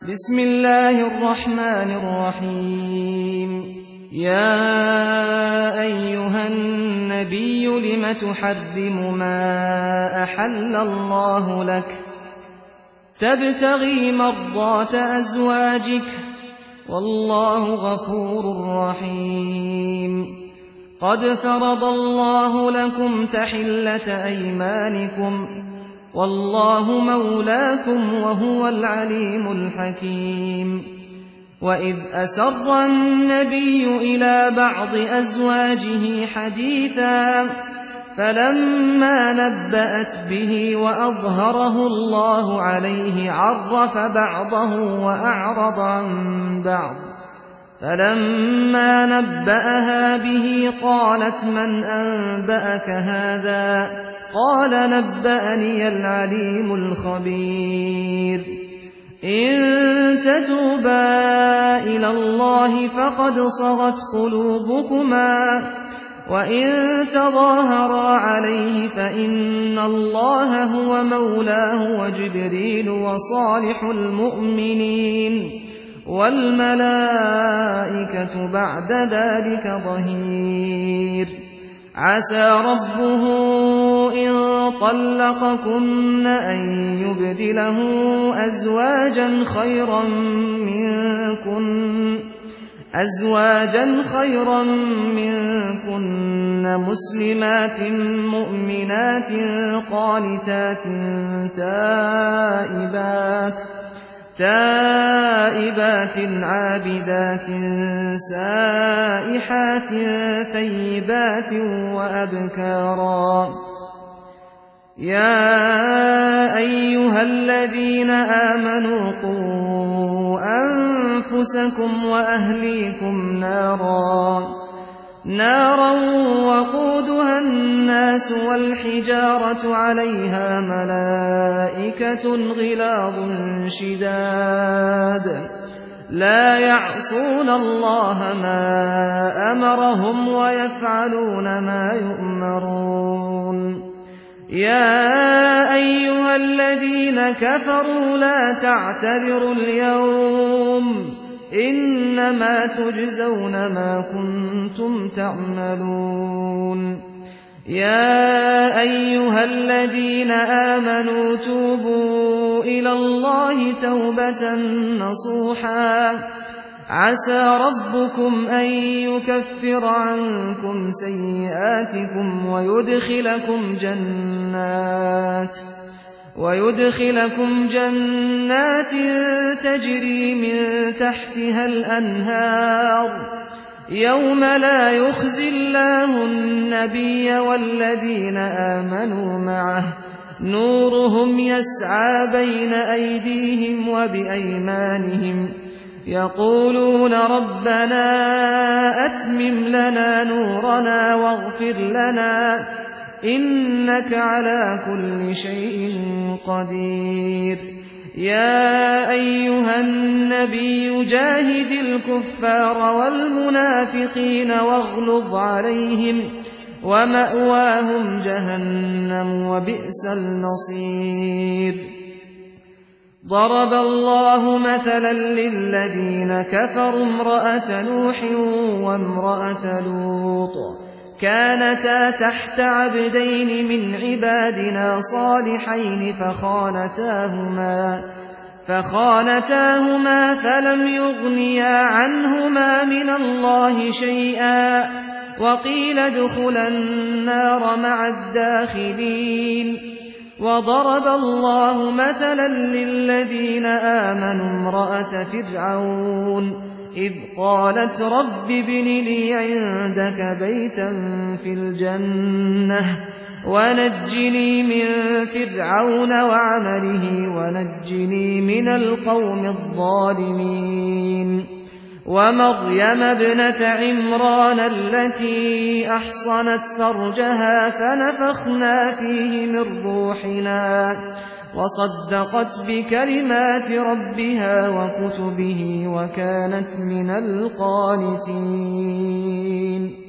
بسم الله الرحمن الرحيم. يا أيها النبي لم تحرم ما أحل الله لك تبتغي مرضات أزواجك والله غفور رحيم. قد فرض الله لكم تحلة أيمانكم والله مولاكم وهو العليم الحكيم. وإذ أسر النبي إلى بعض أزواجه حديثا فلما نبأت به وأظهره الله عليه عرف بعضه وأعرض عن بعض. فلما نبأها به قالت من أنبأك هذا؟ قال نبأني العليم الخبير. إن تتوبا إلى الله فقد صغت قلوبكما وإن تظاهرا عليه فإن الله هو مولاه وجبريل وصالح المؤمنين والملائكة بعد ذلك ظهير. عسى ربه إن طلقكن أن يبدله أزواجا خيرا منكن مسلمات مؤمنات قانتات تائبات عابدات سائحات ثيبات وأبكارا. يا أيها الذين آمنوا قوا أنفسكم وأهليكم نارا وقودها الناس والحجارة عليها ملائكة غلاظ شداد لا يعصون الله ما أمرهم ويفعلون ما يؤمرون. يا أيها الذين كفروا لا تعتذروا اليوم إنما تجزون ما كنتم تعملون. يا أيها الذين آمنوا توبوا إلى الله توبة نصوحا عسى ربكم أن يكفر عنكم سيئاتكم ويدخلكم جنات تجري من تحتها الأنهار يوم لا يخزي الله النبي والذين آمنوا معه نورهم يسعى بين أيديهم وبأيمانهم يقولون ربنا أتمم لنا نورنا واغفر لنا إنك على كل شيء قدير. يا أيها النبي جاهد الكفار والمنافقين واغلظ عليهم ومأواهم جهنم وبئس المصير. ضرب الله مثلا للذين كفروا امرأة نوح وامرأة لوط كانتا تحت عبدين من عبادنا صالحين فخانتاهما فلم يغنيا عنهما من الله شيئا وقيل ادخلا النار مع الداخلين. وضرب الله مثلا للذين آمنوا امرأة فرعون إذ قالت رب ابن لي عندك بيتا في الجنة ونجني من فرعون وعمله ونجني من القوم الظالمين. ومريم ابنة عمران التي أحصنت فرجها فنفخنا فيه من روحنا وصدقت بكلمات ربها وكتبه وكانت من القانتين.